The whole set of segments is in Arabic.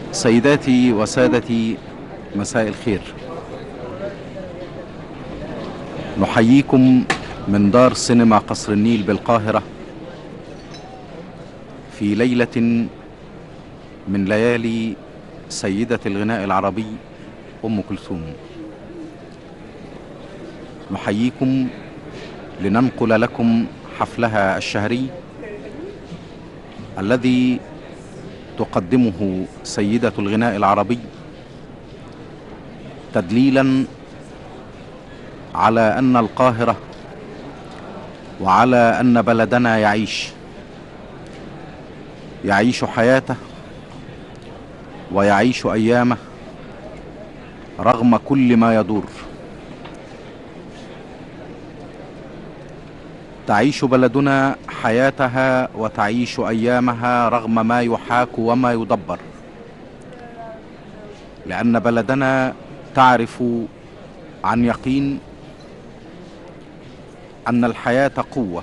سيداتي وسادتي، مساء الخير. نحييكم من دار سينما قصر النيل بالقاهرة في ليلة من ليالي سيدة الغناء العربي أم كلثوم. نحييكم لننقل لكم حفلها الشهري الذي تقدمه سيدة الغناء العربي تدليلا على أن القاهرة وعلى أن بلدنا يعيش حياته ويعيش أيامه رغم كل ما يدور. تعيش بلدنا حياتها وتعيش أيامها رغم ما يحاك وما يدبر، لأن بلدنا تعرف عن يقين أن الحياة قوة،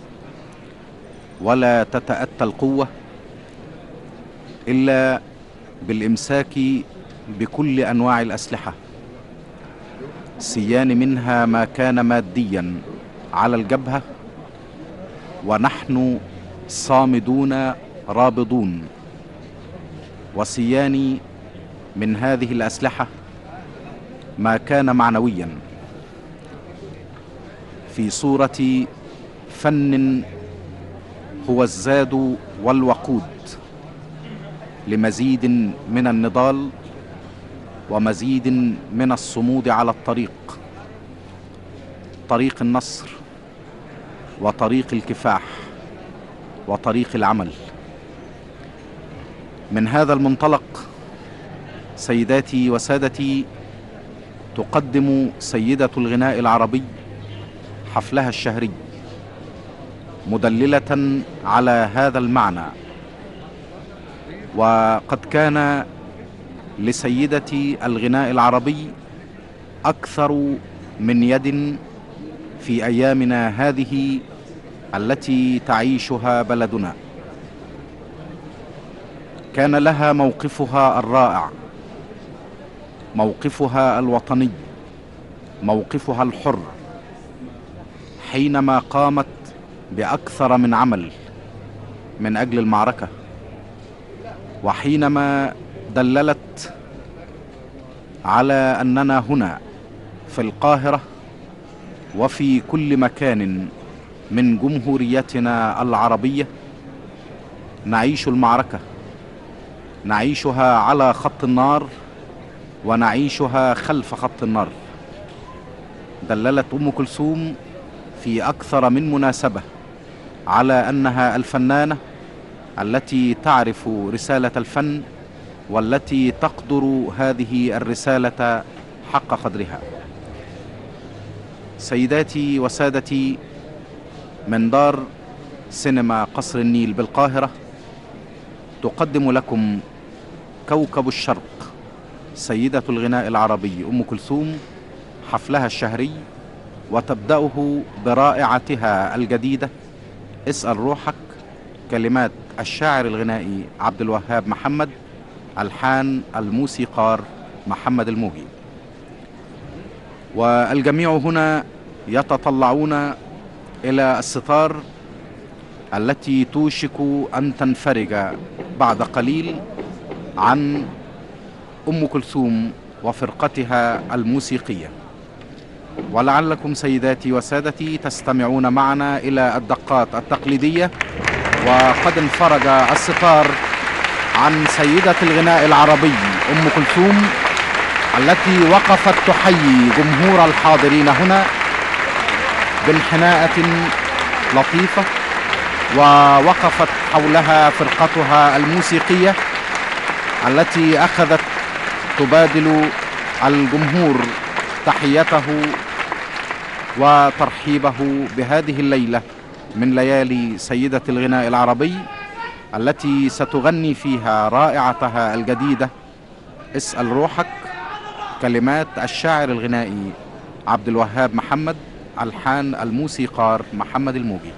ولا تتأتى القوة إلا بالإمساك بكل أنواع الأسلحة، سيان منها ما كان ماديا على الجبهة، ونحن صامدون رابضون، وسيان من هذه الأسلحة ما كان معنويا في صورة فن هو الزاد والوقود لمزيد من النضال ومزيد من الصمود على طريق النصر وطريق الكفاح وطريق العمل. من هذا المنطلق سيداتي وسادتي، تقدم سيدة الغناء العربي حفلها الشهري مدللة على هذا المعنى. وقد كان لسيدة الغناء العربي أكثر من يد في أيامنا هذه التي تعيشها بلدنا. كان لها موقفها الرائع، موقفها الوطني، موقفها الحر، حينما قامت بأكثر من عمل من أجل المعركة، وحينما دللت على أننا هنا في القاهرة وفي كل مكان من جمهوريتنا العربية نعيش المعركة، نعيشها على خط النار ونعيشها خلف خط النار. دللت أم كلثوم في أكثر من مناسبة على أنها الفنانة التي تعرف رسالة الفن والتي تقدر هذه الرسالة حق قدرها. سيداتي وسادتي، من دار سينما قصر النيل بالقاهرة تقدم لكم كوكب الشرق سيدة الغناء العربي أم كلثوم حفلها الشهري، وتبدأه برائعتها الجديدة اسأل روحك، كلمات الشاعر الغنائي عبد الوهاب محمد، ألحان الموسيقار محمد الموجي. والجميع هنا يتطلعون إلى الستار التي توشك أن تنفرج بعد قليل عن أم كلثوم وفرقتها الموسيقية. ولعلكم سيداتي وسادتي تستمعون معنا إلى الدقات التقليدية، وقد انفرج الستار عن سيدة الغناء العربي أم كلثوم التي وقفت تحيي جمهور الحاضرين هنا بانحناءة لطيفة، ووقفت حولها فرقتها الموسيقية التي أخذت تبادل الجمهور تحيته وترحيبه بهذه الليلة من ليالي سيدة الغناء العربي التي ستغني فيها رائعتها الجديدة اسأل روحك، كلمات الشاعر الغنائي عبد الوهاب محمد، ألحان الموسيقار محمد الموجي.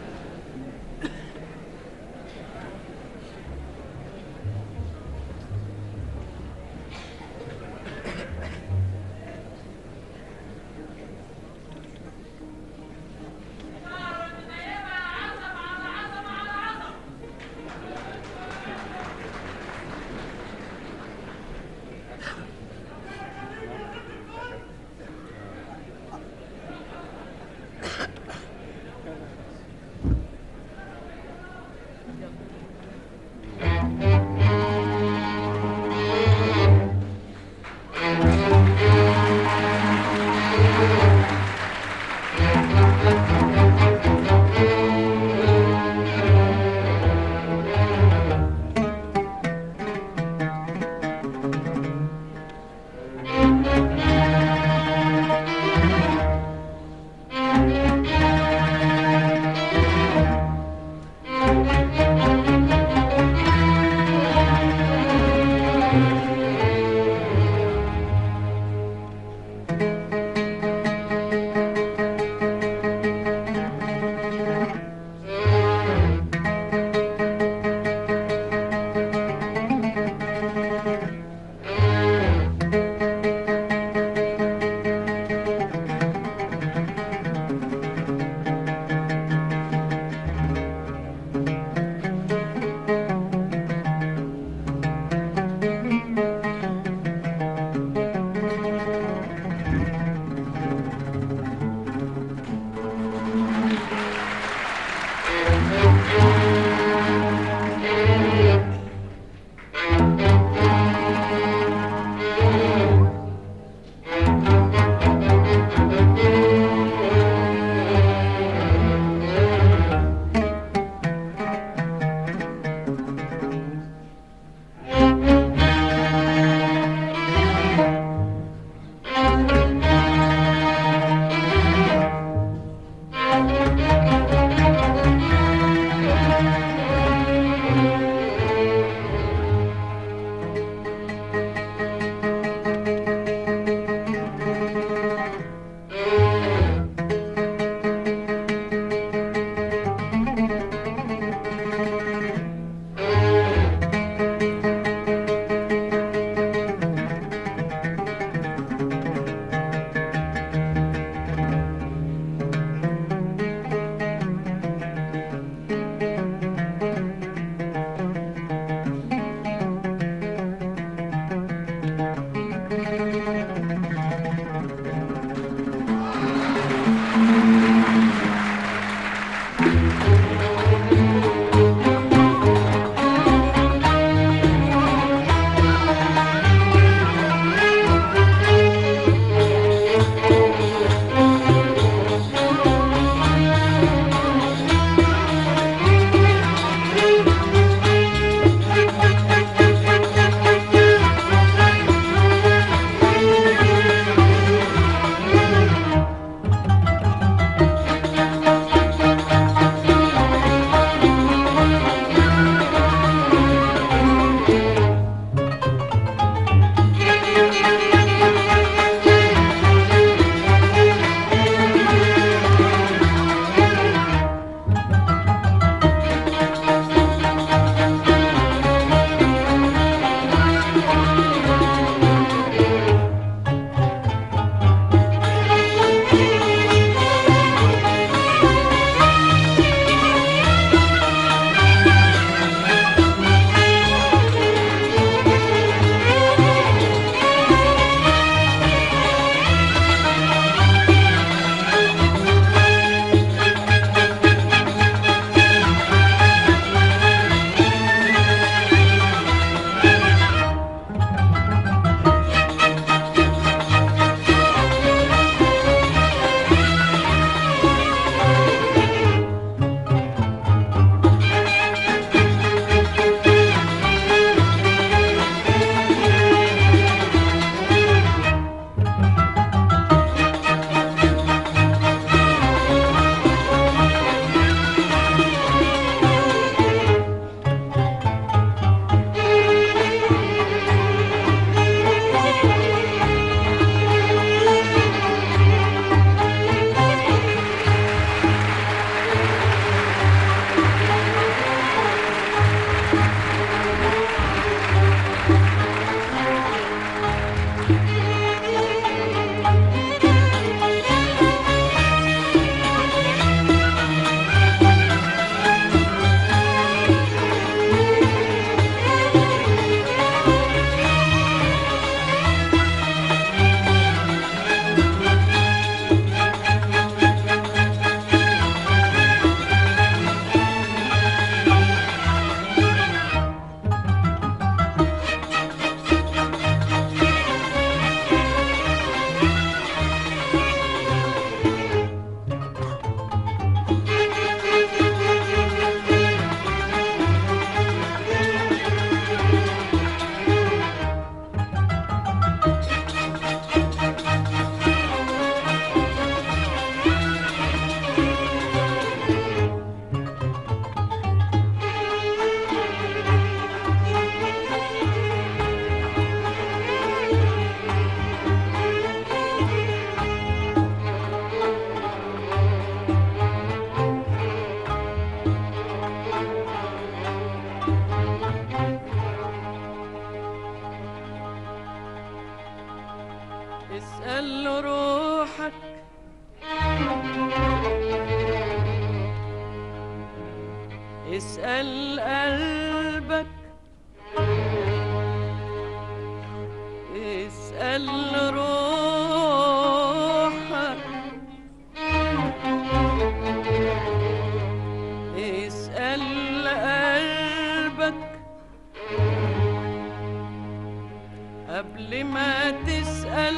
قبل ما تسأل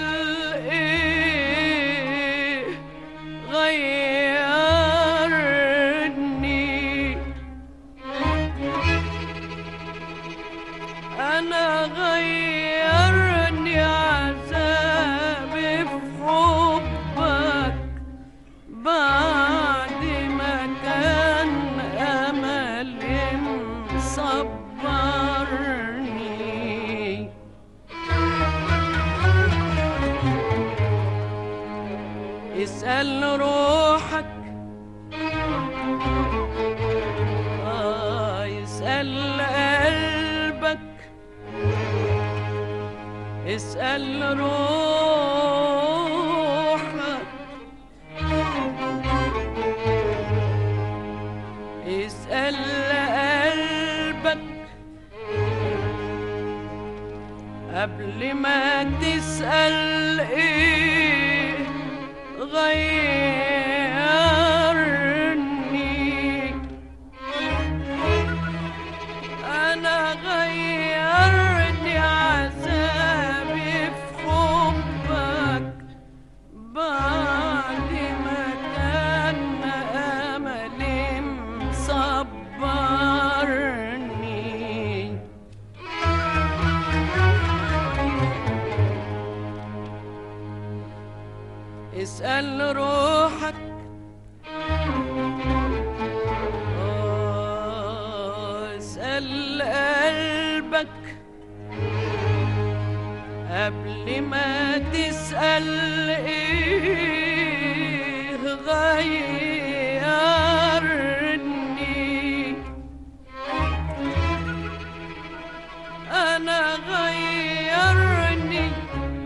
ايه غيرني. انا غيرني عذابي في حبك بعد ما كان املي مصبرني. اسأل روحك اسأل قلبك اسأل روحك اسأل قلبك قبل ما تسأل ايه غيرني. انا غيرني عذابي في حبك بعد ما كان املي مصبرني. اسأل روحك اسأل قلبك قبل ما تسأل ايه غيرني. انا غيرني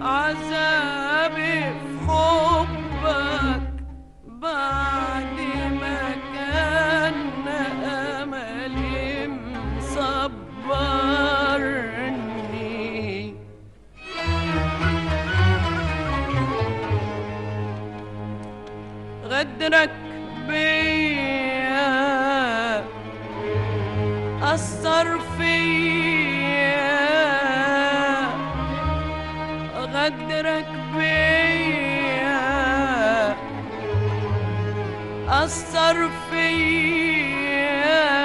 عذابي في حبك بعد ما كان املي مصبرني. غدرك بيا أثر فيا. غدرك بيا أثر فيا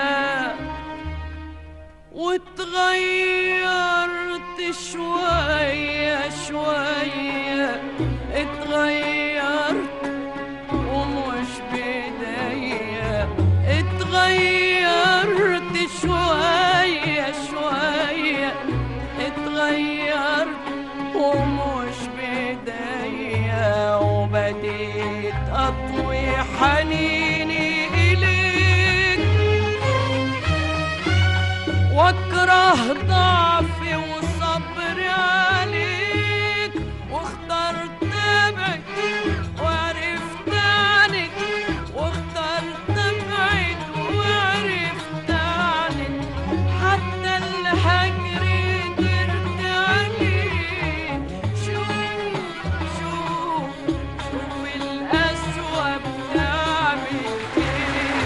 واتغيرت شوية شوية. اتغيرت ومش بداية. اتغيرت شوية شوية. اتغيرت ومش بداية. وبديت أطوي حنيني إليك واكره ضعفي وصبري عليك. واخترت ابعد وعرفت عنك. واخترت ابعد وعرفت عنك. حتى الهجر قدرت عليه. شوف شوف شوف القسوة بتعمل ايه.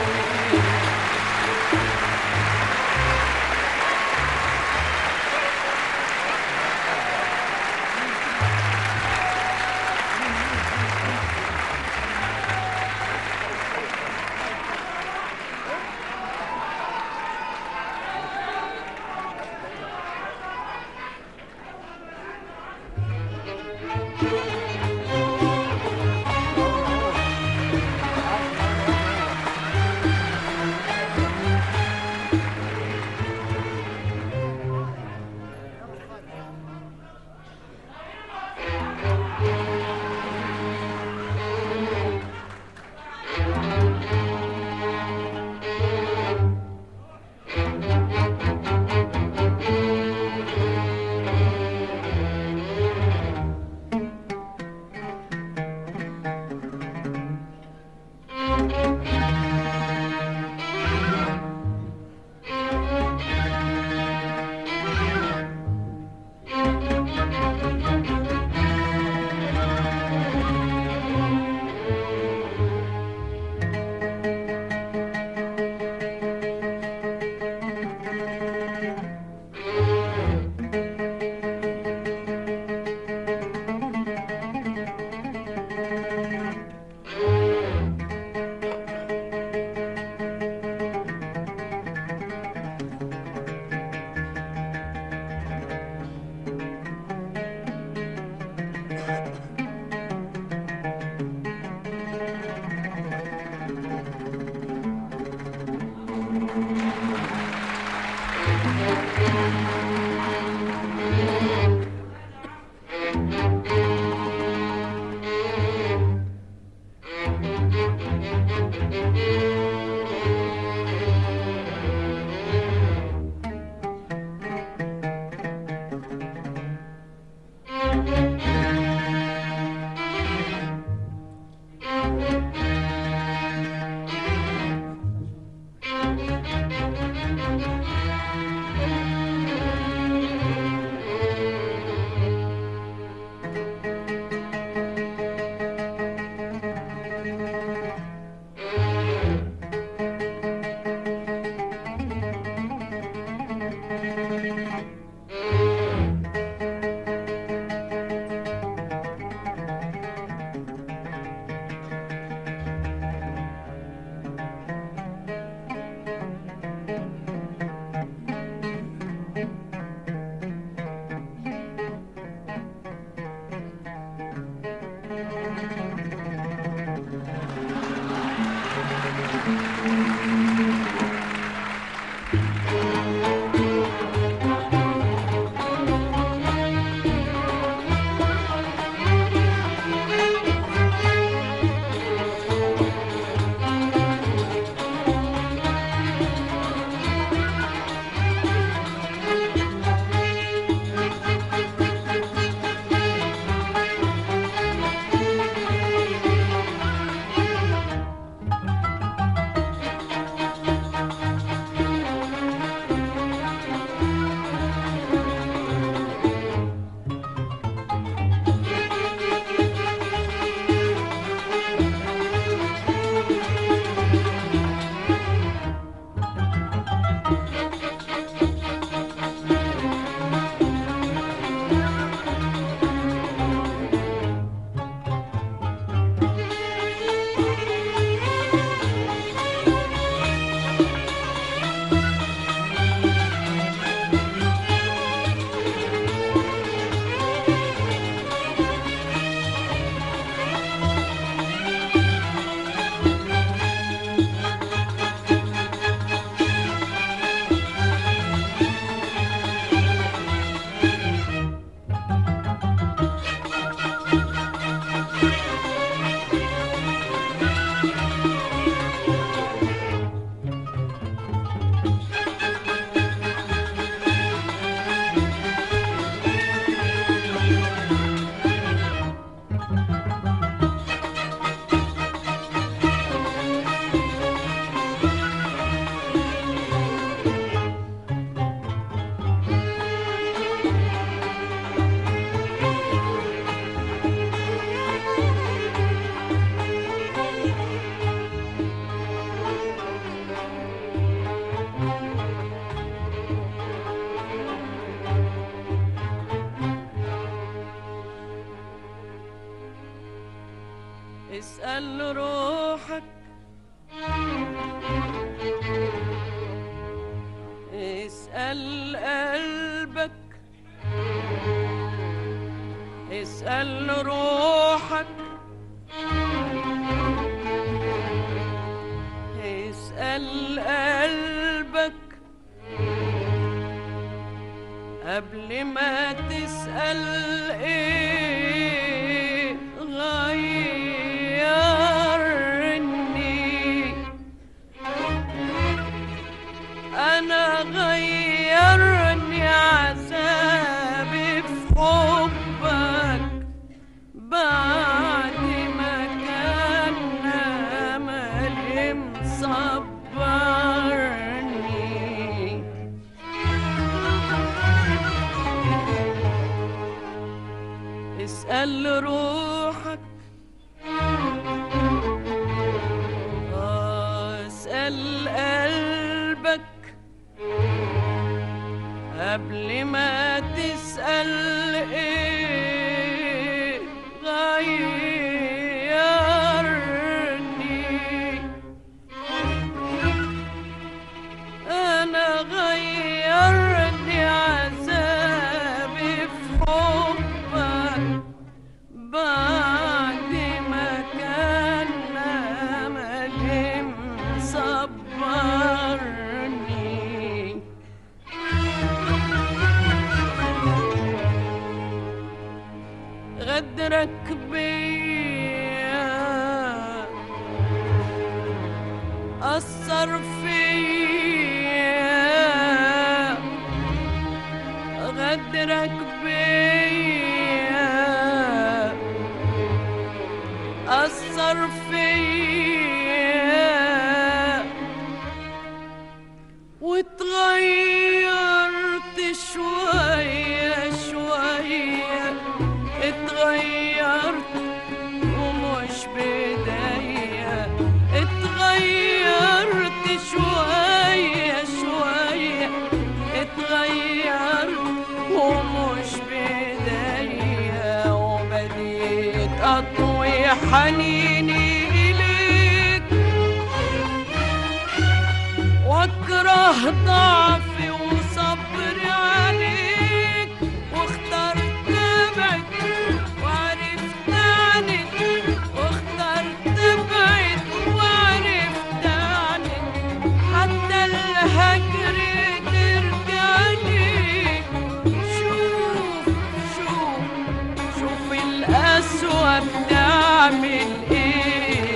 اسأل روحك، اسأل قلبك، اسأل روحك، اسأل قلبك قبل ما تسأل ايه غيرني. انا غيرني عذابي في حبك بعد ما كان املي مصبرني. اسأل روحك، اسأل قلبك قبل ما تسأل ايه غيرني. انا غيرني عذابي في حبك غدرك بيا أثر فيا واتغيرت شوية شوية، اتغيرت ومش بداية، اتغيرت شوية شوية، اتغيرت ومش بداية، وبديت أطوي حنيني إليك واكره ضعفي وصبري عليك، واخترت ابعد وعرفت عنك، واخترت ابعد وعرفت عنك، حتى الهجر ترجع لي. شوف شوف شوف القسوة بتعمل ايه.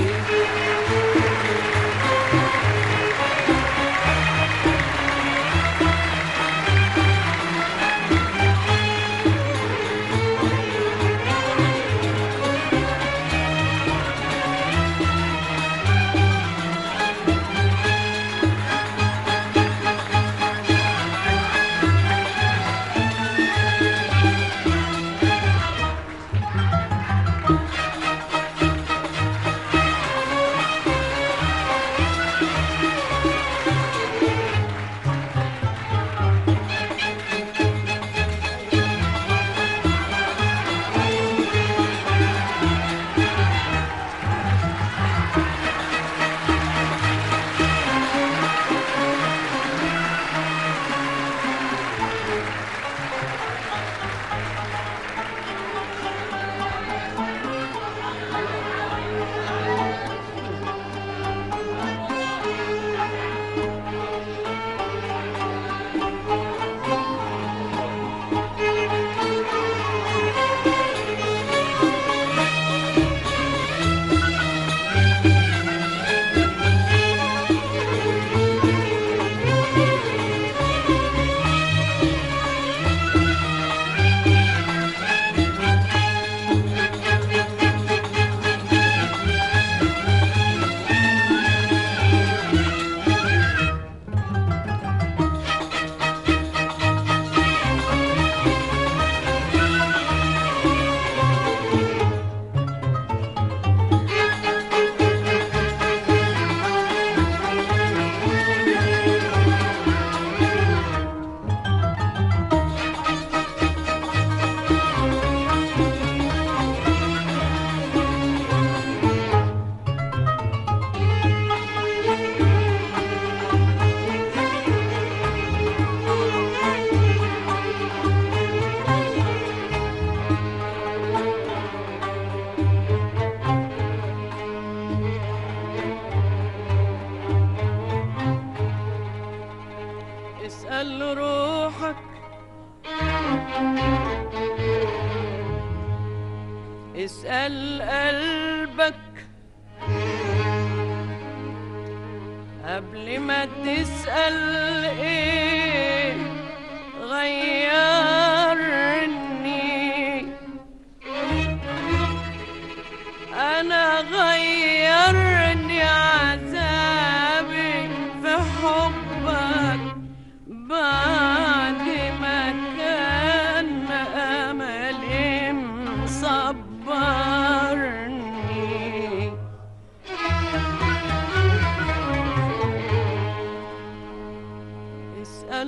اسأل روحك، اسأل قلبك قبل ما تسأل ايه غيرني. انا غيرني عذابي في حبك بعد ما كان املي مصبرني. اسأل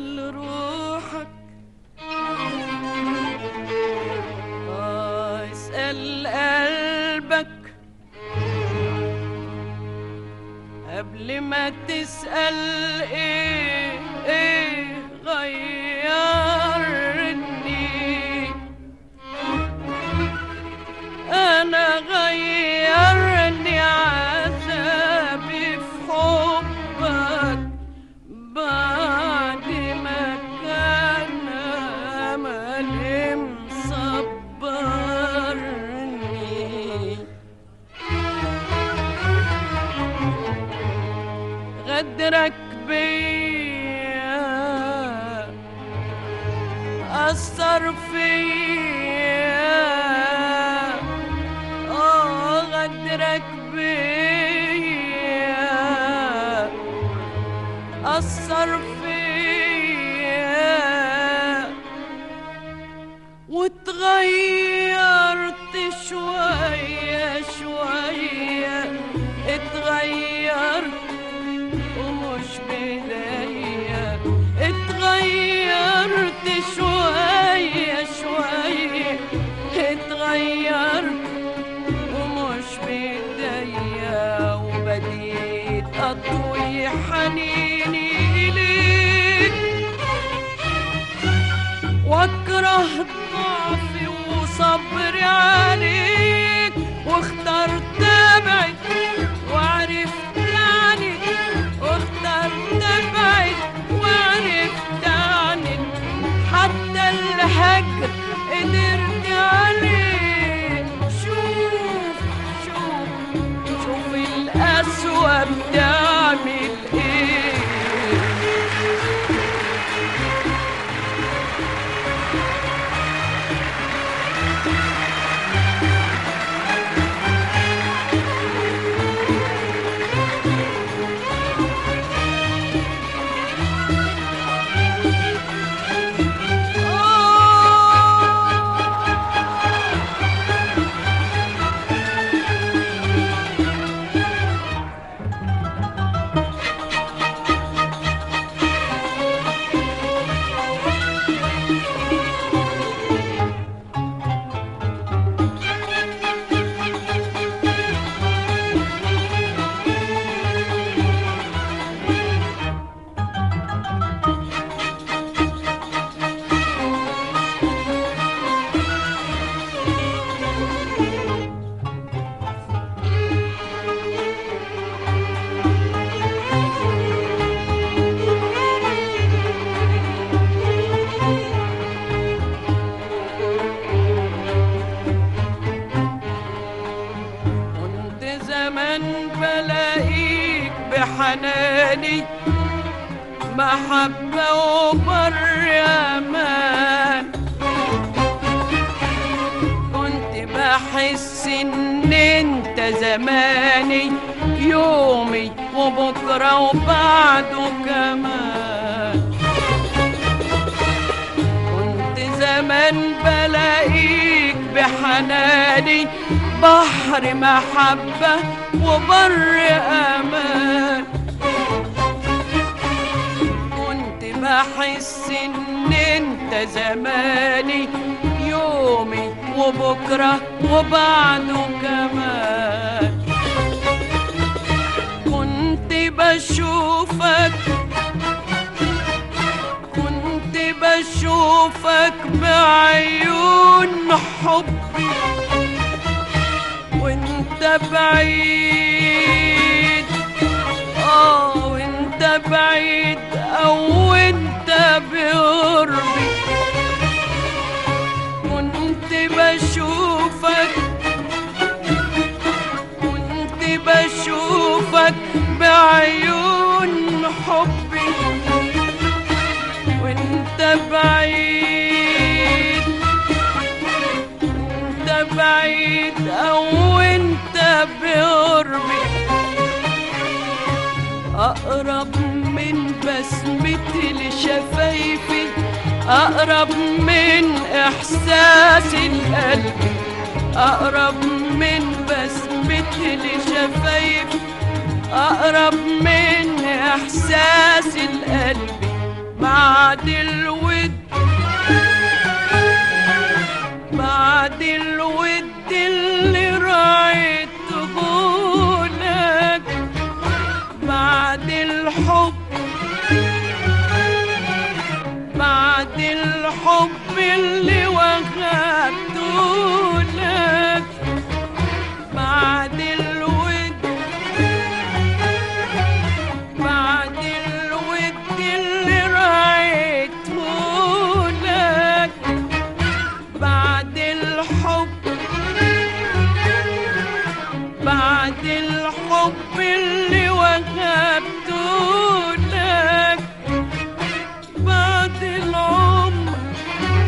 أثر فيا غدرك بيا أثر فيا واتغيرت شوية شوية اتغيرت ومش بداية اتغيرت شوية شوية اتغيرت ومش بداية وبديت أطوي حنيني إليك واكره ضعفي وصبري عليك واخترت ابعد وعرفت عنك واخترت ابعد وعرفت عنك حتى الهجر قدرت عليه شوف شوف شوف القسوة بتعمل ايه بحناني محبة وبر أمان كنت بحس إن أنت زماني يومي وبكرة وبعده كمان كنت زمان بلاقيك بحناني بحر محبة وبر أمان كنت بحس إن أنت زماني يومي وبكرة وبعده كمان كنت بشوفك بعيون حبي وانت بعيد وانت بعيد او انت بقربي كنت بشوفك بعيون حبي وانت بعيد او انت بقربي اقرب من بسمتي لشفايفي اقرب من احساس القلب اقرب من بسمتي لشفايفي اقرب من احساس القلب بعد الود اللي راعيته لك بعد الحب اللي وهبته لك بعد الود اللي راعيته لك بعد الحب اللي وهبته لك بعد العمر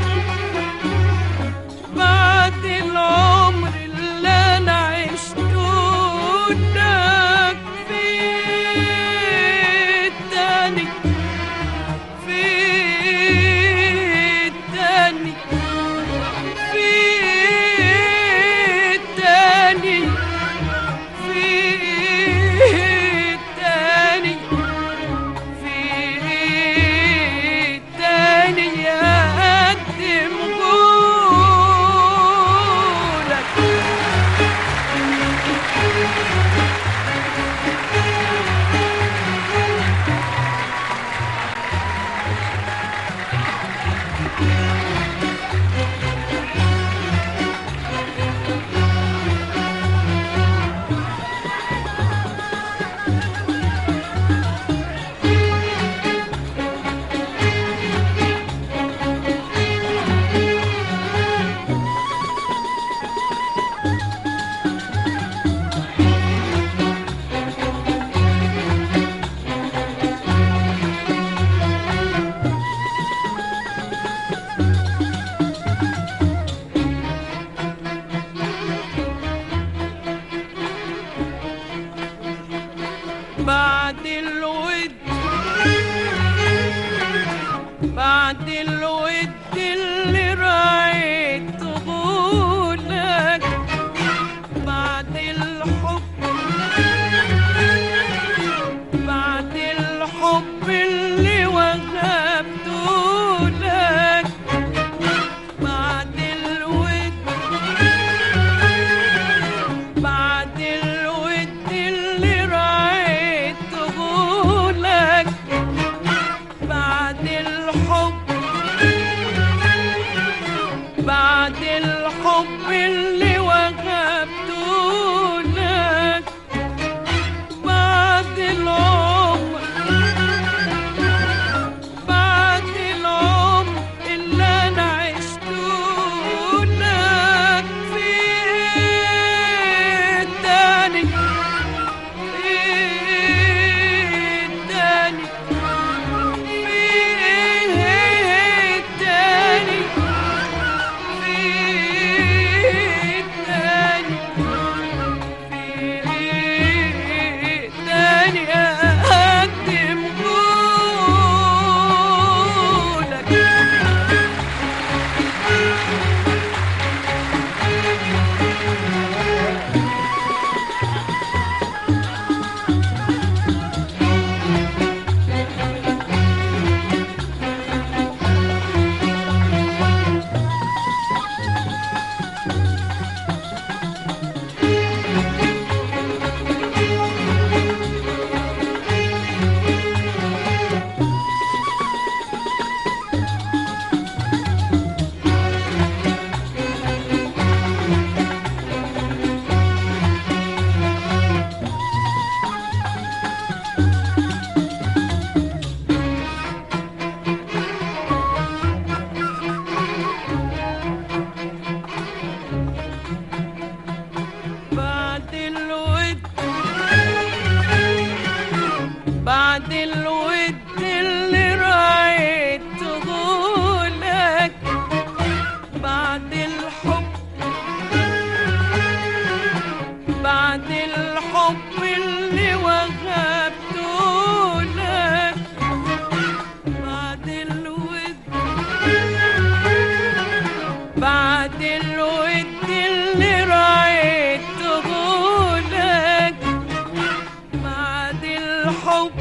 بعد الود اللي رعيته لك، بعد الحب،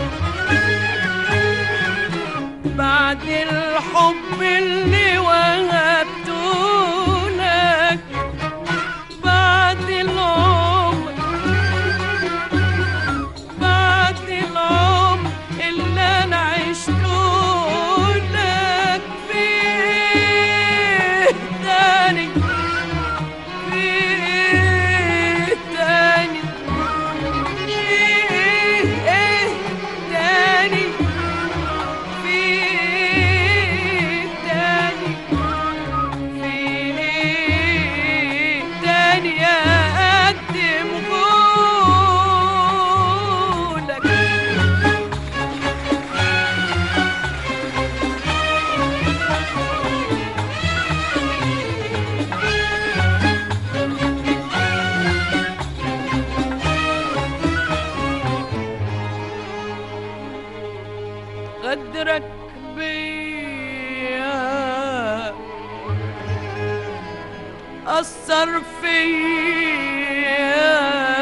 بعد الحب اللي وهبته لك، بعد العمر، بعد العمر اللي انا عشته لك، فيه تاني، فيه تاني، فيه ايه تاني، فيه تاني، فيه ايه تاني اقدم قولك. غدرك بيا أثر فيا،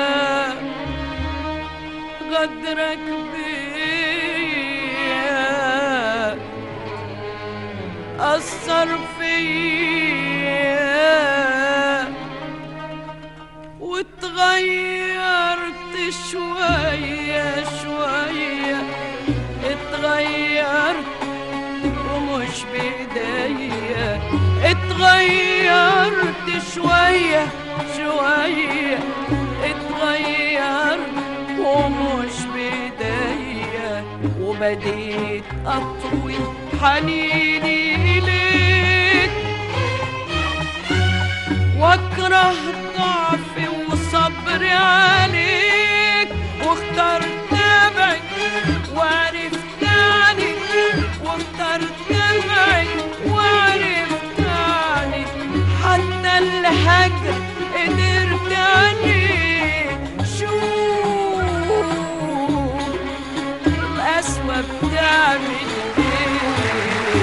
غدرك بيا أثر فيا، واتغيرت شوية شوية، اتغيرت ومش بإيديا، اتغيرت شوية شوية، اتغيرت ومش بإيديا، وبديت أطوي حنيني إليك، واكره ضعفي وصبري عليك، واخترت ابعد وعرفت عنك، واخترت ابعد وعرفت عنك، حتى الهجر قدرت عليه. شوف القسوة بتعمل ايه.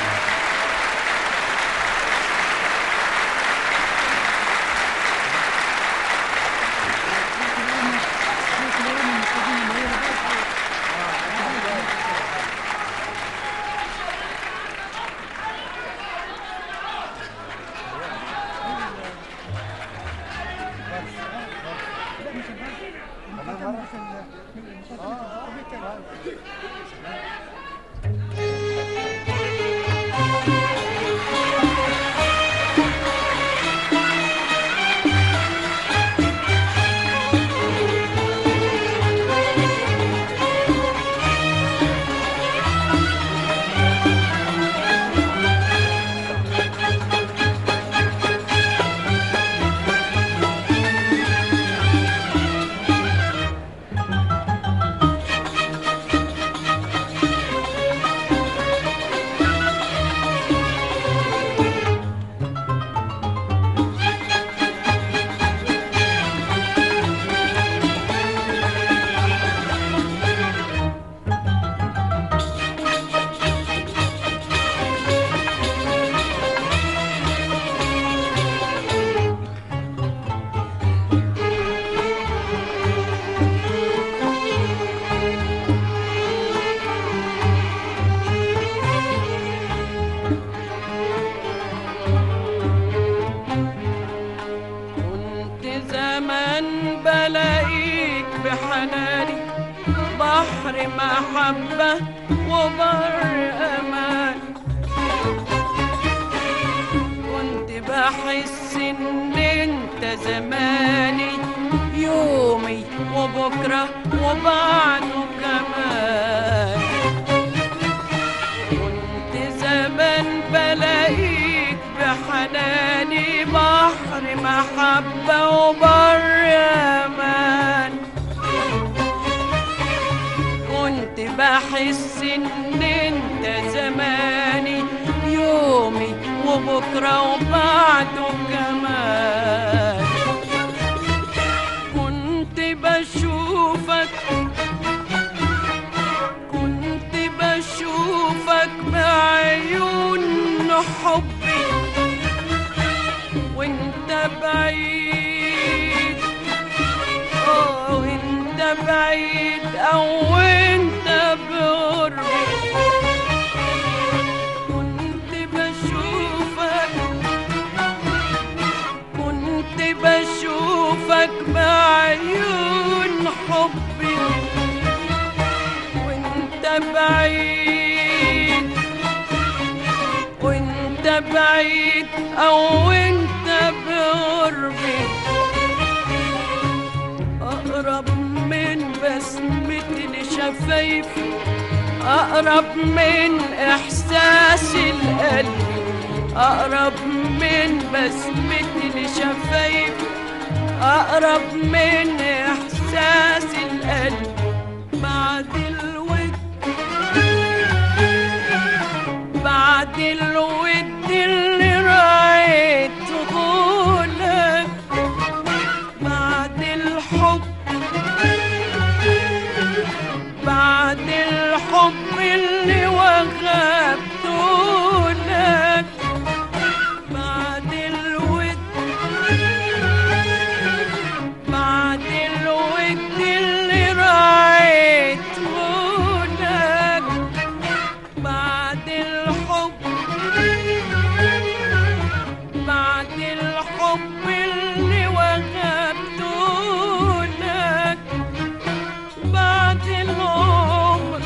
بحناني بحر محبة وبر أمان، كنت بحس إن أنت زماني، يومي وبكرة وبعده كمان، كنت زمان بلاقيك بحناني بحر محبة وبر أمان، كنت بحس إن أنت زماني، يومي وبكرة وبعده كمان، كنت بشوفك بعيون حبي، وانت بعيد، وانت بعيد او انت بقربي، كنت بشوفك، كنت بشوفك بعيون حبي، وانت بعيد، وانت بعيد او انت بقربي، اقرب من بسمة لشفايفي، اقرب من احساس القلب، اقرب من بسمة لشفايفي، اقرب من احساس القلب، بعد الود، بعد الود اللي رايته لك، بعد الحب، بعد الحب اللي وهبته لك، بعد الود، بعد الود اللي رايته لك، بعد الحب، بعد الحب اللي وهبته لك، بعد العمر،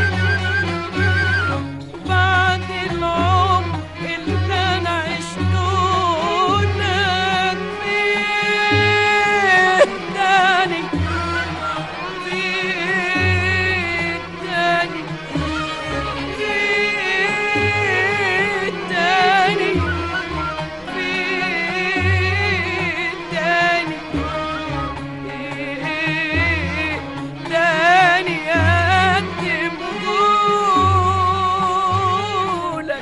بعد العمر اللي انا عشته لك، فيه تاني، فيه تاني، فيه تاني، فيه تاني، فيه تاني أقدمهولك.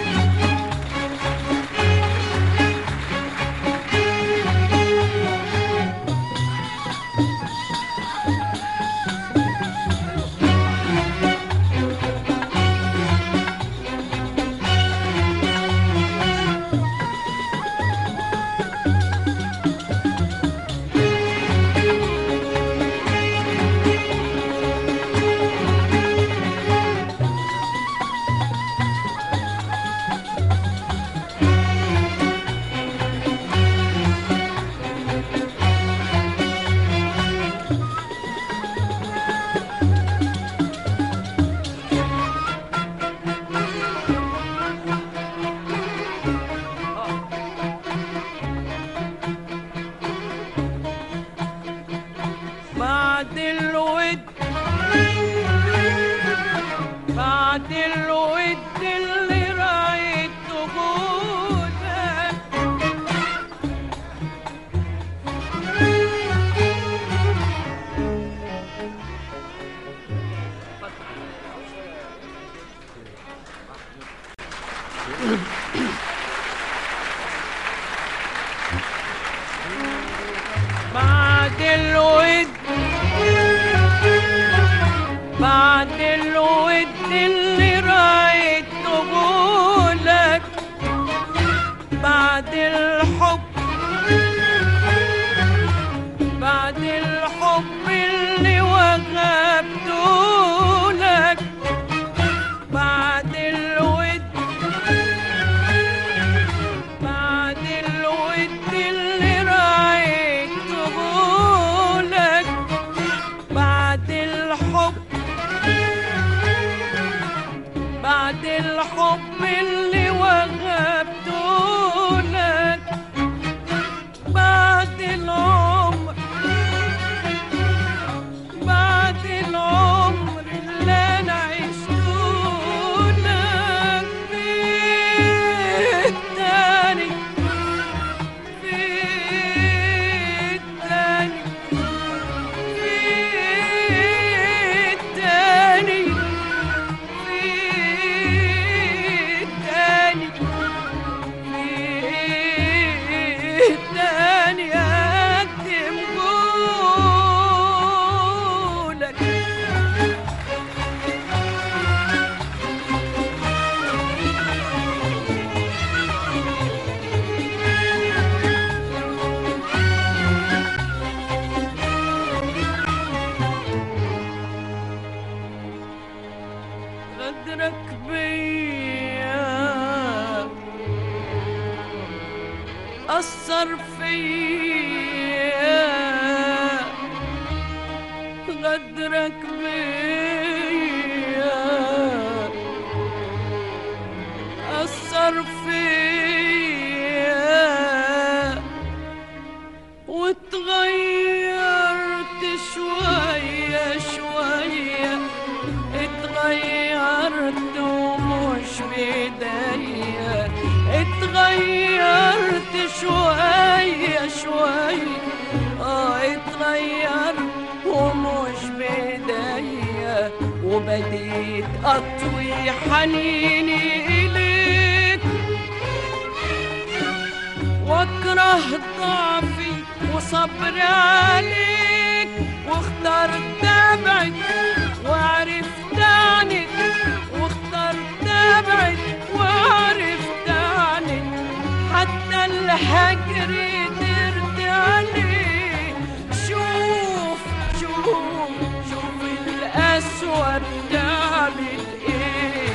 بعد الود، بعد الود اللي رايته لك، بعد الود، بعد الود اللي رايته لك، بعد الحب، بعد الحب اللي وهبته لك، بعد الود، بعد الود اللي رايته لك، بعد الحب، أثر فيا غدرك بيا، أثر فيا واتغيرت شوية شوية، اتغيرت ومش بداية، اتغيرت شوية شوية، اتغيرت ومش بداية، وبديت أطوي حنيني إليك واكره ضعفي وصبري عليك، واخترت ابعد وعرفت عنك، واخترت ابعد وعرفت عنك، حتى الهجر قدرت عليه. شوف شوف شوف القسوة بتعمل ايه.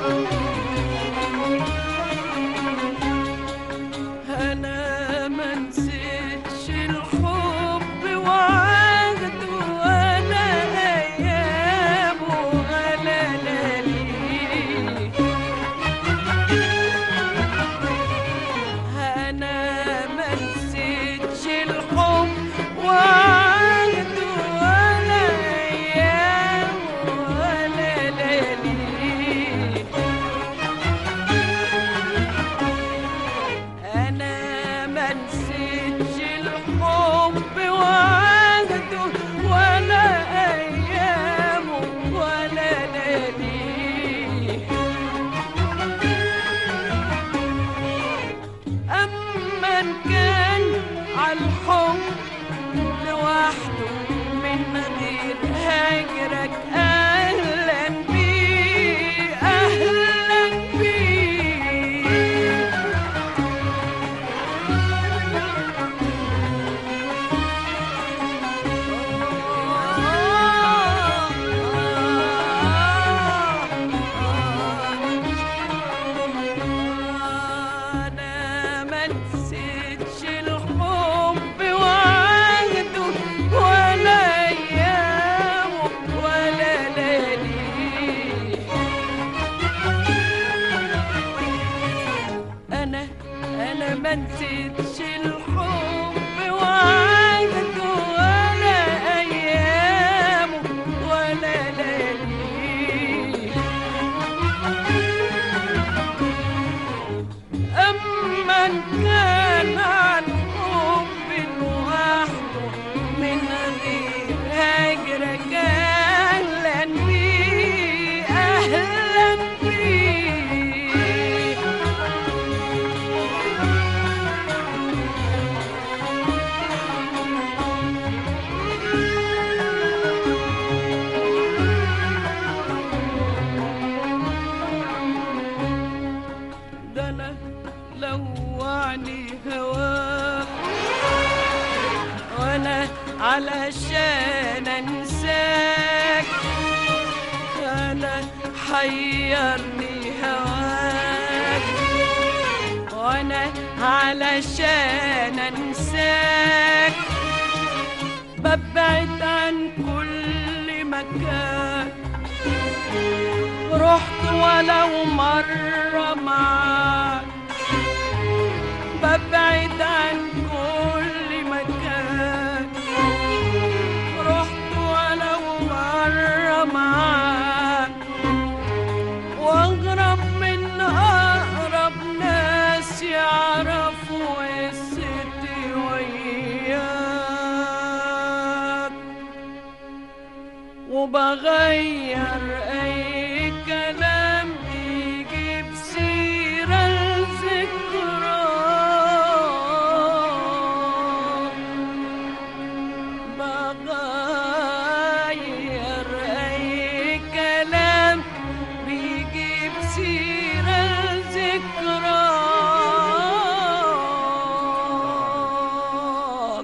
أنا ما نسيتش الحب وعهده ولا أيامه ولا لياليه. أنا ما نسيتش الحب وعهده ولا أيامه ولا لياليه. أنا ما نسيتش الحب وعهده ولا أيامه ولا لياليه. أما إن كان عالحب لوحده من غير هجرك أهلا بيه أهلا بيه. أنا ما نسيتش الحب وعهده ولا أيامه ولا لياليه. أنا ما نسيتش الحب وعهده ولا أيامه ولا لياليه. أما إن كان عن حب لوحده من غير هجرك أهلا بيه أهلا بيه. ده أنا لوعني هواك وأنا علشان أنساك. أنا حيرني هواك وأنا علشان أنساك. ببعد عن كل مكان رحت ولو مرة معاك. ببعد عن كل مكان رحت ولو مرة معاك. واغرب من أقرب ناس يعرفوا قصتي وياك. وبغير أي كلام يجيب سيرة الذكرى. بغير أي كلام بيجيب سيرة الذكرى.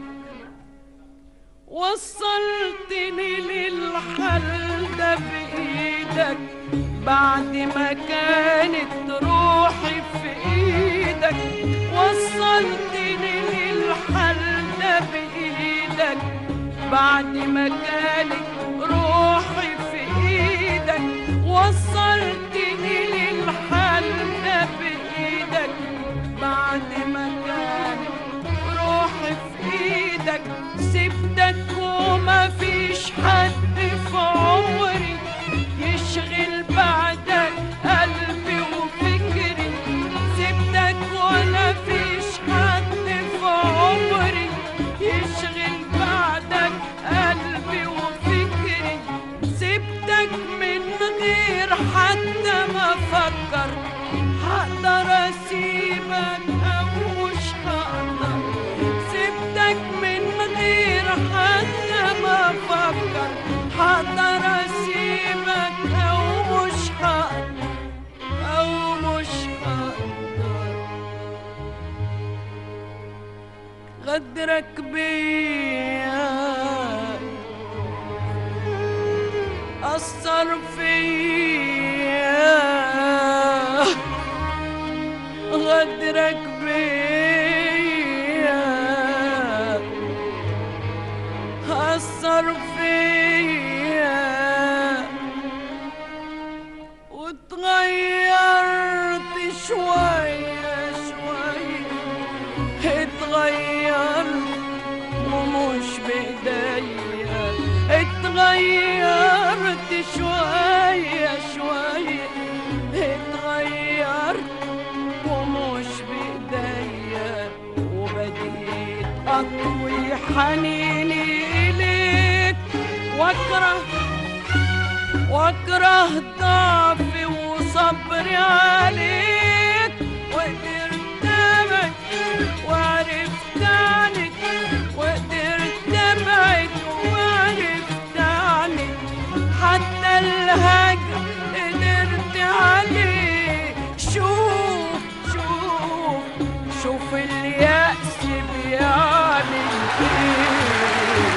وصلتني للحل ده بإيدك بعد ما كانت روحي في إيدك. وصلتني للحل ده بإيدك بعد ما كانت روحي في إيدك. وصلتني للحل ده بإيدك بعد ما كانت روحي في إيدك. سبتك وما فيش حد في عمري يشغل بعدك قلبي وفكري. سبتك ولا فيش حد في عمري يشغل بعدك قلبي وفكري. سبتك من غير حتى ما أفكر هقدر أسيبك أو مش هقدر. سبتك من غير حتى ما أفكر هقدر أسيبك أو مش هقدر أو مش هقدر. غدرك بيا أثر فيا اتغيرت شوية شوية، اتغيرت ومش بإيديا، اتغيرت شوية شوية، اتغيرت ومش بإيديا، وبديت أطوي حنيني إليك، واكره ضعفي وصبري عليك، وقدرت ابعد وعرفت عنك، وقدرت ابعد وعرفت عنك، حتى الهجر قدرت عليه. شوف شوف شوف اليأس بيعمل ايه.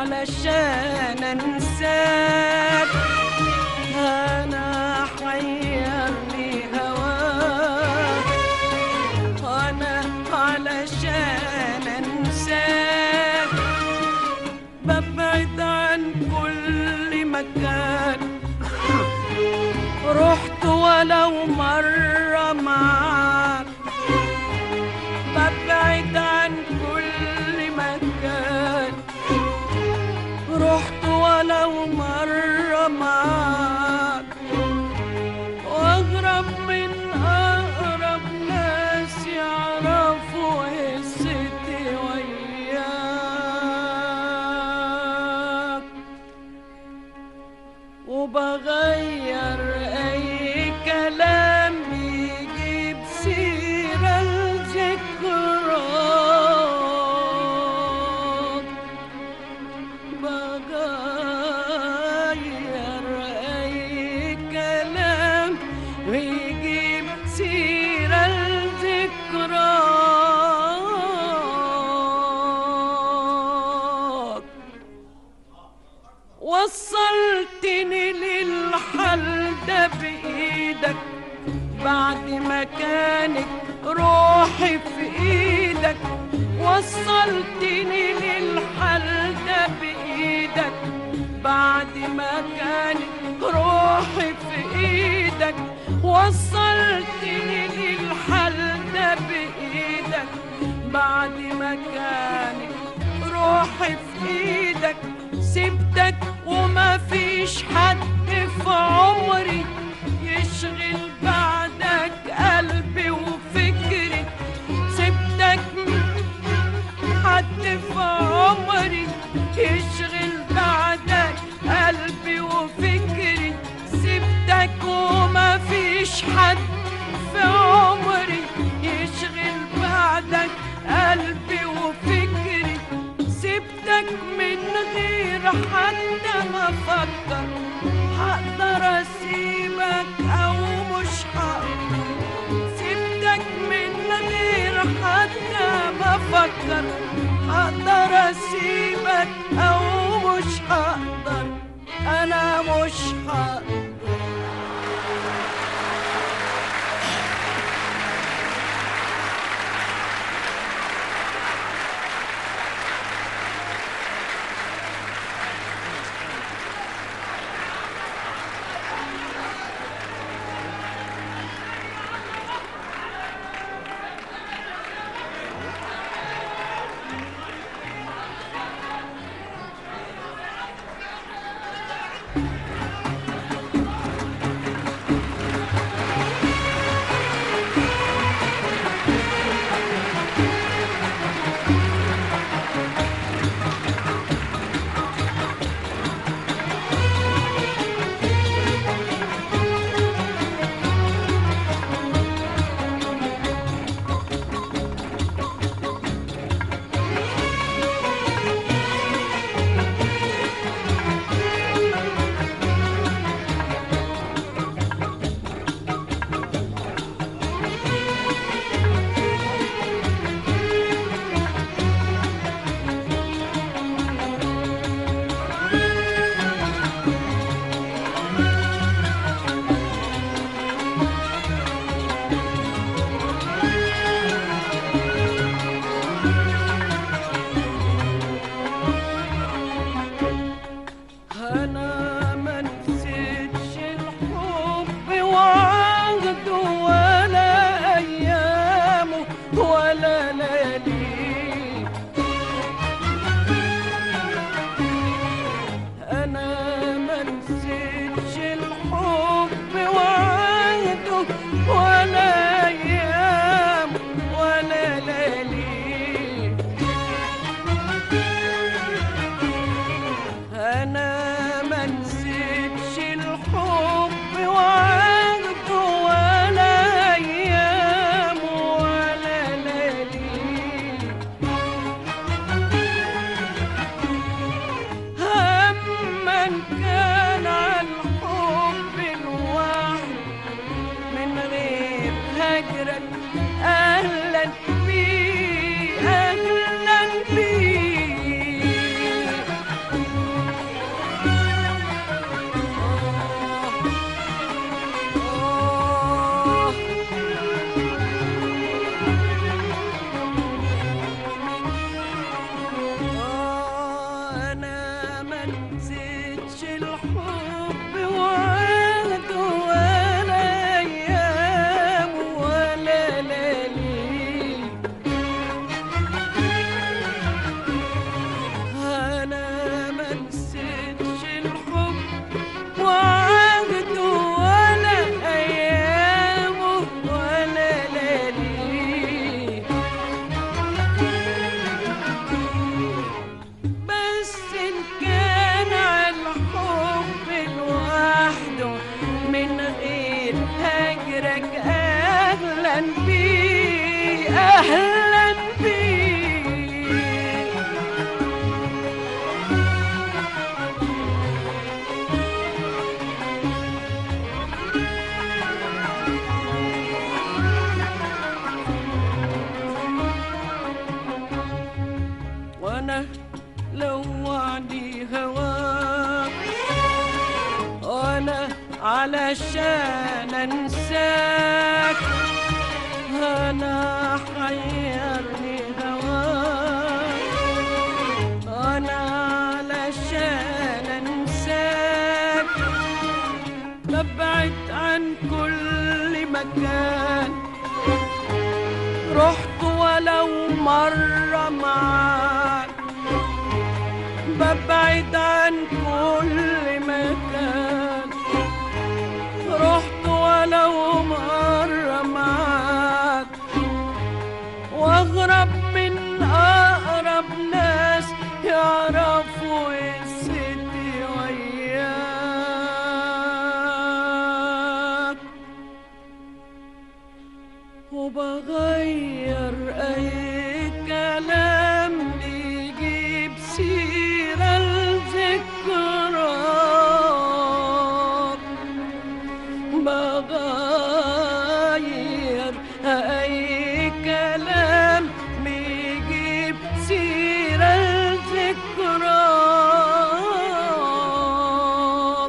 علشان انساك، انا حيرني هواك، انا علشان انساك ببعد عن كل مكان رحت ولو مرة معاك، ببعد عن كل مكان رحت ولو مرة معاك، واغرب من اقرب ناس يعرفوا قصتي وياك، وبغير اي كلام بيجيب سيرة الذكرى، بغير اي كلام بيجيب سيرة الذكرى، وصلتني للحل ده بإيدك بعد ما كانت روحي في إيدك، وصلتني للحل ده بإيدك بعد ما كانت روحي في إيدك، وصلتني للحل ده بإيدك بعد ما كانت روحي في إيدك، سبتك وما فيش حد في عمري يشغل بعدك قلبي وفكري، سبتك حد في عمري يشغل بعدك قلبي وفكري، سبتك وما فيش حد في عمري يشغل بعدك قلبي وفكري، سبتك من غير حتى ما افكر هقدر اسيبك او مش هقدر، سبتك من غير حتى ما افكر هقدر اسيبك او مش هقدر، انا مش هقدر. وانا لوعني هواك، وانا علشان انساك انا حيرني هواك، انا علشان انساك ببعد عن كل مكان رحت ولو مرة معاك، ببعد عن كل مكان رحت ولو مرة معاك، واغرب من اقرب ناس يعرفوا قصتي وياك، وبغير اي كلام بيجيب سيرة الذكريات، بغير اي كلام بيجيب سيرة الذكريات،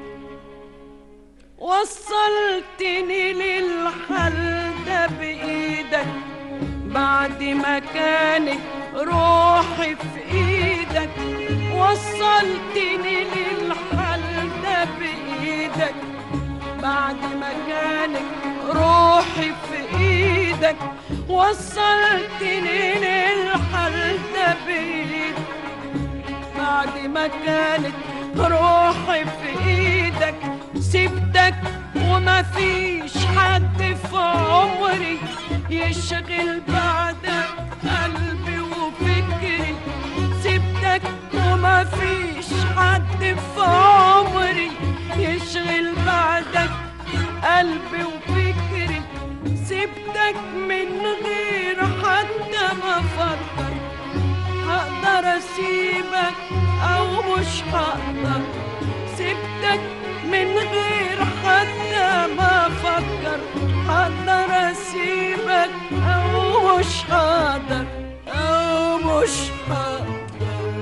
وصلتني للحل ده بايدك بعد ما كانت روحي في ايدك، وصلتني للحل ده بايدك بعد ما كانت روحي في ايدك، وصلتني للحل ده بايدك بعد ما كانت روحي في ايدك، سبتك وما فيش حد في عمري يشغل بعدك قلبي وفكري، سبتك وما فيش حد في عمري يشغل بعدك قلبي وفكري، سبتك من غير حتى ما افكر هقدر اسيبك او مش هقدر، سبتك من غير حتى ما افكر هقدر اسيبك او مش هقدر او مش هقدر،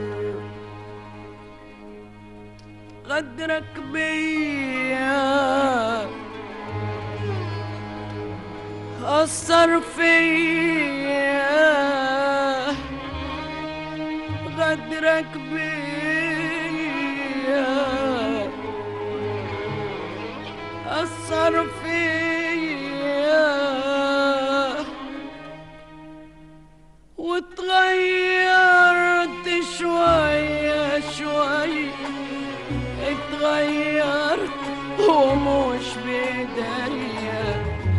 غدرك بيا أثر فيا، غدرك بيا أثر فيا، واتغيرت شوية شوية، اتغيرت ومش بداية،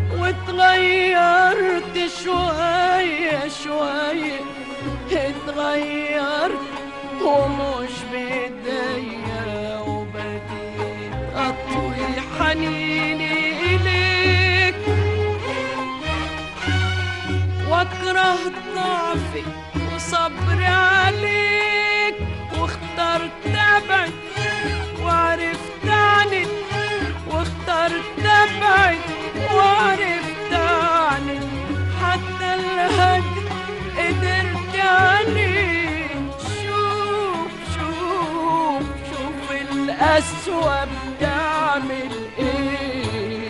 واتغيرت شوية شوية، اتغيرت ومش بداية، وبديت أطوي حنيني إليك واكره ضعفي وصبري عليك، واخترت أبعد وعرفت أعند، واخترت أبعد وعرفت أعند، حتى الهجر قدرت عليه، شوف شوف شوف القسوة بتعمل ايه.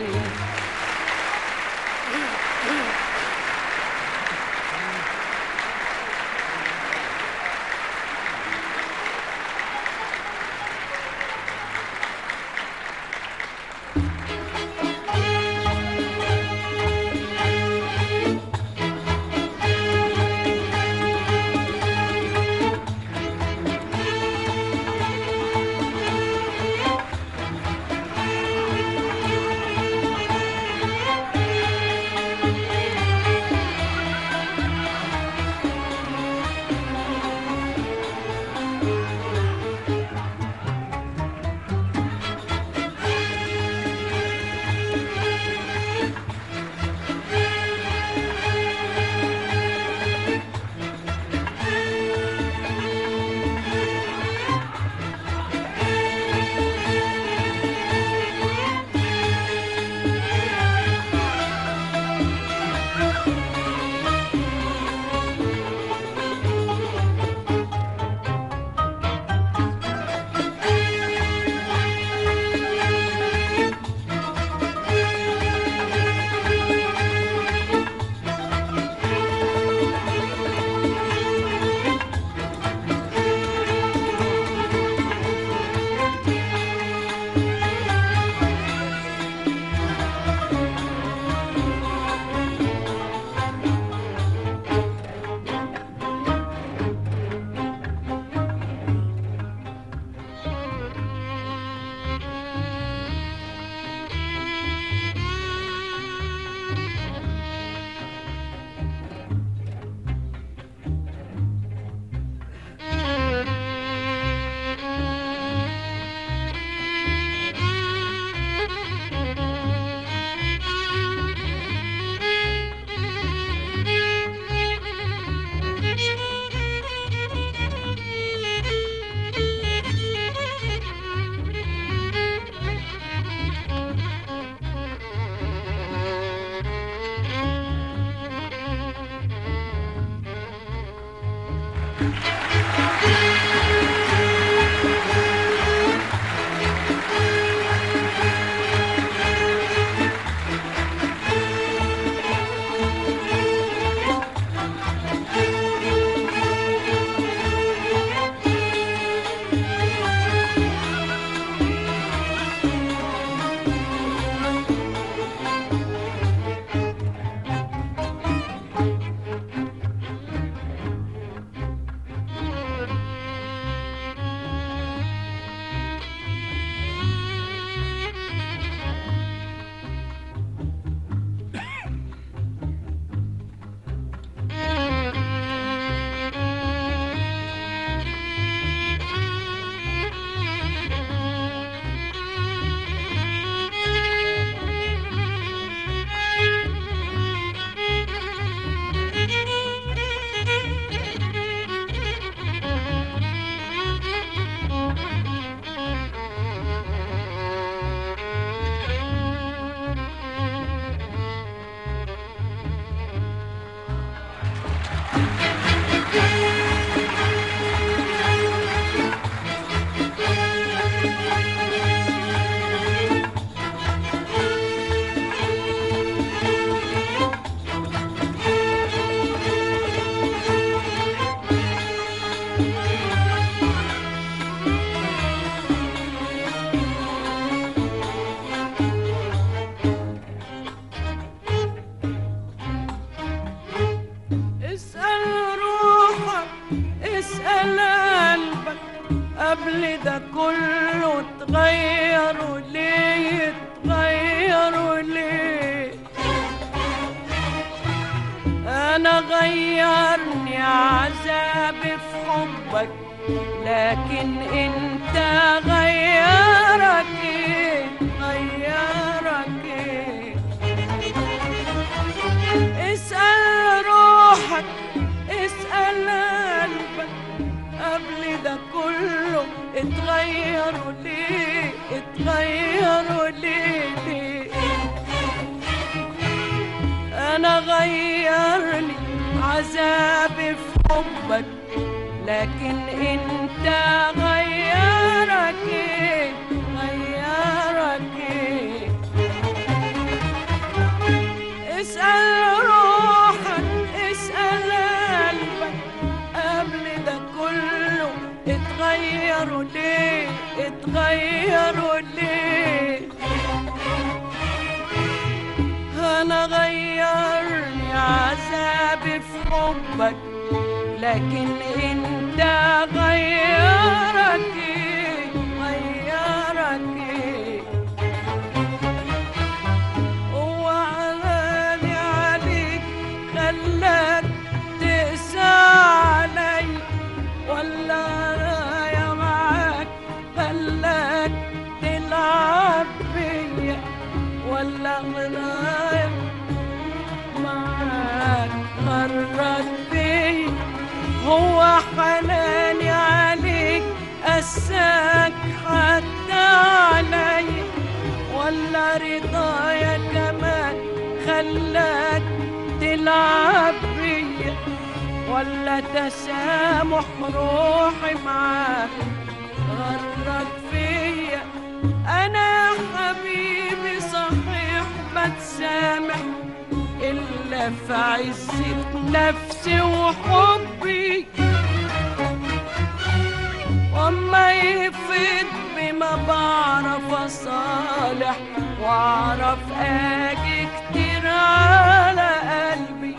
قبل ده كله اتغيروا ليه اتغيروا ليه انا غيرني عذابي في حبك لكن انت غيرك ايه غيرك ايه اسأل روحك اسأل قلبك قبل ده كله اتغيروا ليه اتغيروا ليه انا غيرني عذابي في حبك لكن انت غيرك ايه غيرك ايه اسأل روحك اسأل قلبك قبل ده كله اتغيروا ليه اتغيروا ليه انا غيرني عذابي في حبك لكن انت غيرك ايه غيرك ايه هو عمالي عليك خلاك تقسى علي ولا غنايا معاك خلاك تلعب بيا ولا غنايا معاك غرك بيا هو حناني عليك قساك حتى علي ولا رضايا كمان خلاك تلعب بيا ولا تسامح روحي معاك غرك فيا انا حبيبي صحيح بتسامح إلا في عزة نفسي وحبي وما يفيد بما بعرف أصالح وأعرف أجي كتير على قلبي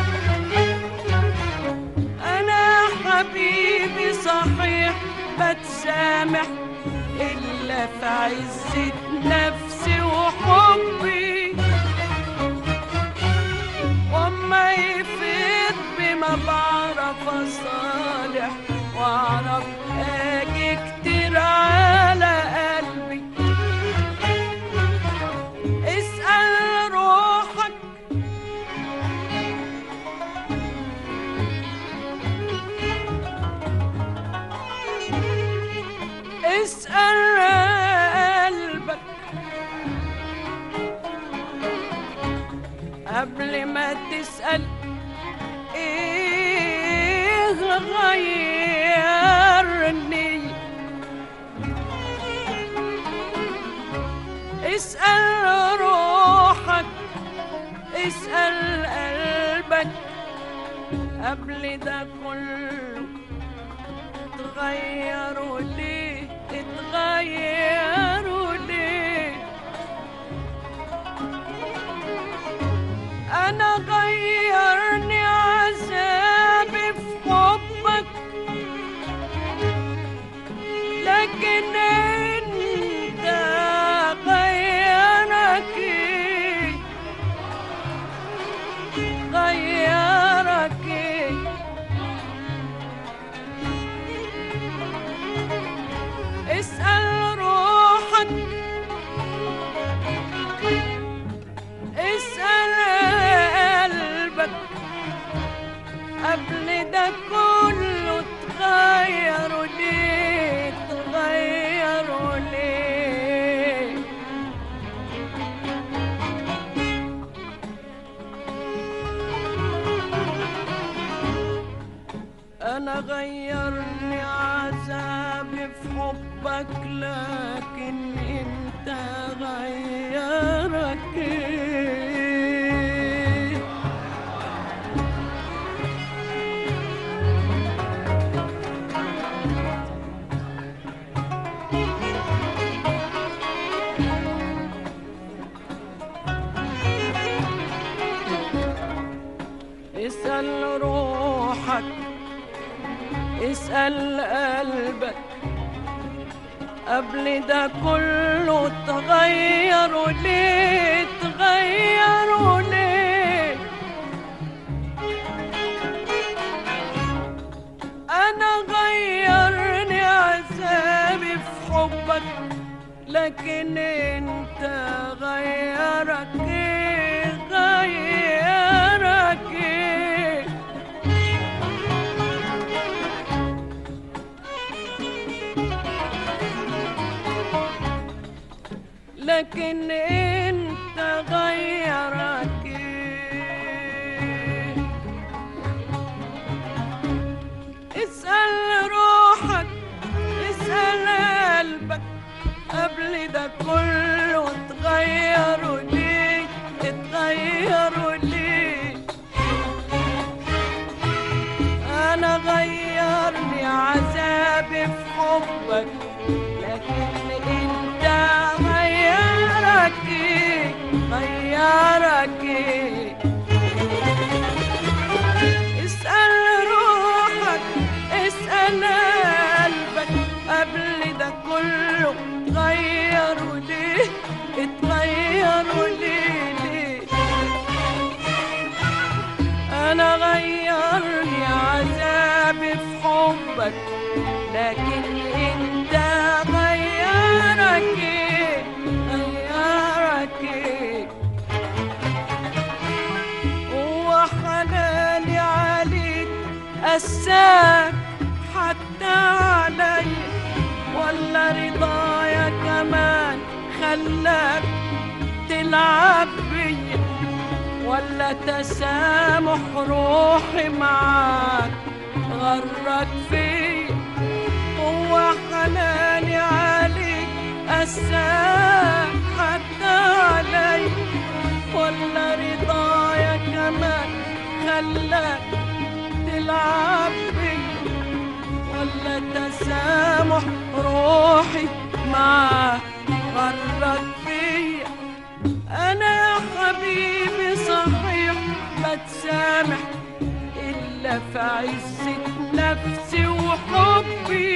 أنا حبيبي صحيح بتسامح إلا في عزة نفسي وحبي وما يفيد بما بعرف أصالح وأعرف أجي كتير على قلبي اسأل روحك اسأل قلبك قبل ما تسأل ايه غير قبل ده كله اتغيروا ليه اتغيروا ليه انا غيرني عذابي في حبك لكن انت غيرك ايه غيرك ايه اسأل روحك اسأل قلبك قبل ده كله اتغيروا ليه اتغيروا ليه انا غيرني عذابي في حبك لكن انت غيرك ايه اسأل روحك اسأل قلبك قبل ده كله اتغيروا ليه اتغيروا ليه انا غيرني عذابي في حبك لكن انت غيرك ايه غيرك ايه لكن انت غيرك ايه اسأل روحك اسأل قلبك قبل ده كله اتغيروا ليه اتغيروا ليه انا غيرني عذابي في حبك لكن انت غيرك ايه غيرك ايه اسأل روحك اسأل قلبك قبل ده كله اتغيروا ليه اتغيروا ليه انا غيرني عذابي في حبك لكن انت غيرك ايه غيرك ايه هو حناني عليك قساك حتى علي ولا رضايا كمان خلاك تلعب بيا ولا تسامح روحي معاك غرك فيا هو حناني عليك قساك حتى علي ولا رضايا كمان خلاك تلعب بيا ولا تسامح روحي معاك غرك فيا انا يا حبيبي صحيح بتسامح الا في عزة نفسي وحبي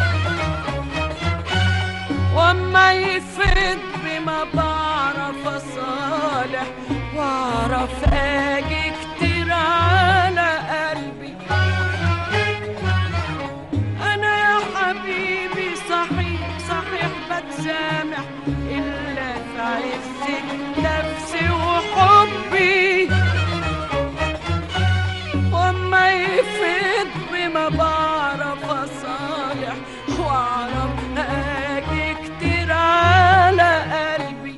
واما يفيد بما بعرف اصالح واعرف اجي كتير على قلبي انا يا حبيبي صحيح صحيح بتسامح الا في عزة نفسي وحبي واما يفيد بما بعرف اصالح واعرف اجي كتير على قلبي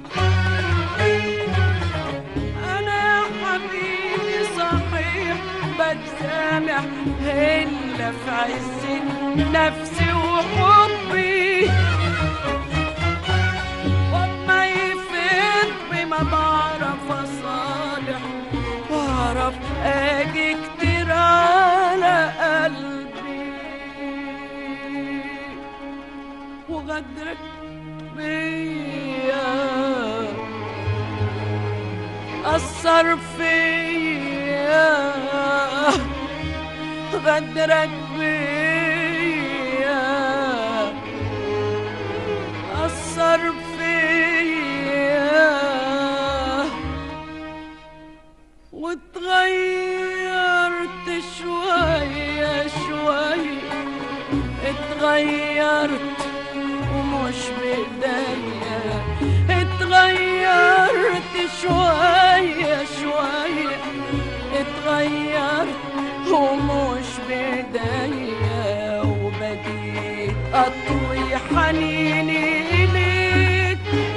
انا يا حبيبي صحيح بتسامح الا في عزة نفسي وحبي واما يفيد بما بعرف اصالح واعرف اجي كتير غدرك بيا أثر فيا غدرك بيا أثر فيا واتغيرت شوية شوية اتغيرت ومش بداية اتغيرت شوية شوية اتغيرت ومش بداية وبديت أطوي حنيني إليك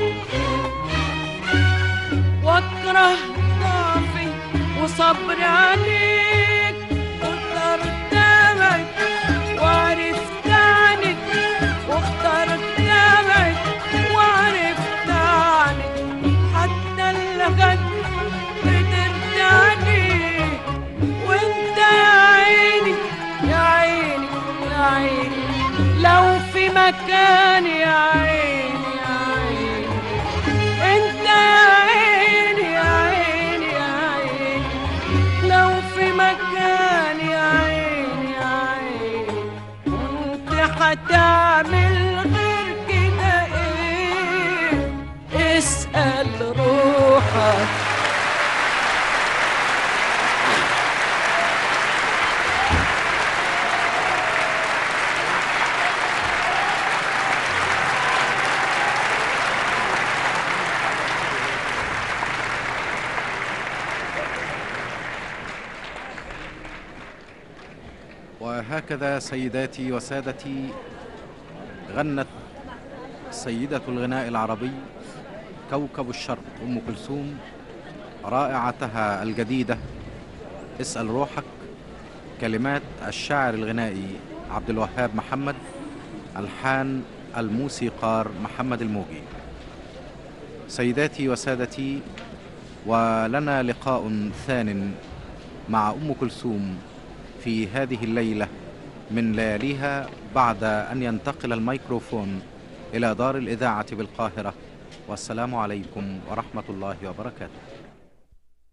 واكره ضعفي وصبري عليك واخترت ابعد وعرفت عنك واخترت ابعد وعرفت عنك حتى الغد قدرت عليك وانت يا عيني يا عيني يا عيني لو في مكان يا عيني يا عيني انت يا عيني يا عيني يا عيني لو في مكان يا عيني يا عيني كنت هتعمل غير كده ايه اسأل روحك وهكذا سيداتي وسادتي غنت سيدة الغناء العربي كوكب الشرق أم كلثوم رائعتها الجديدة اسأل روحك. كلمات الشاعر الغنائي عبد الوهاب محمد، ألحان الموسيقار محمد الموجي. سيداتي وسادتي، ولنا لقاء ثان مع أم كلثوم في هذه الليلة من لياليها بعد أن ينتقل الميكروفون إلى دار الإذاعة بالقاهرة. والسلام عليكم ورحمة الله وبركاته.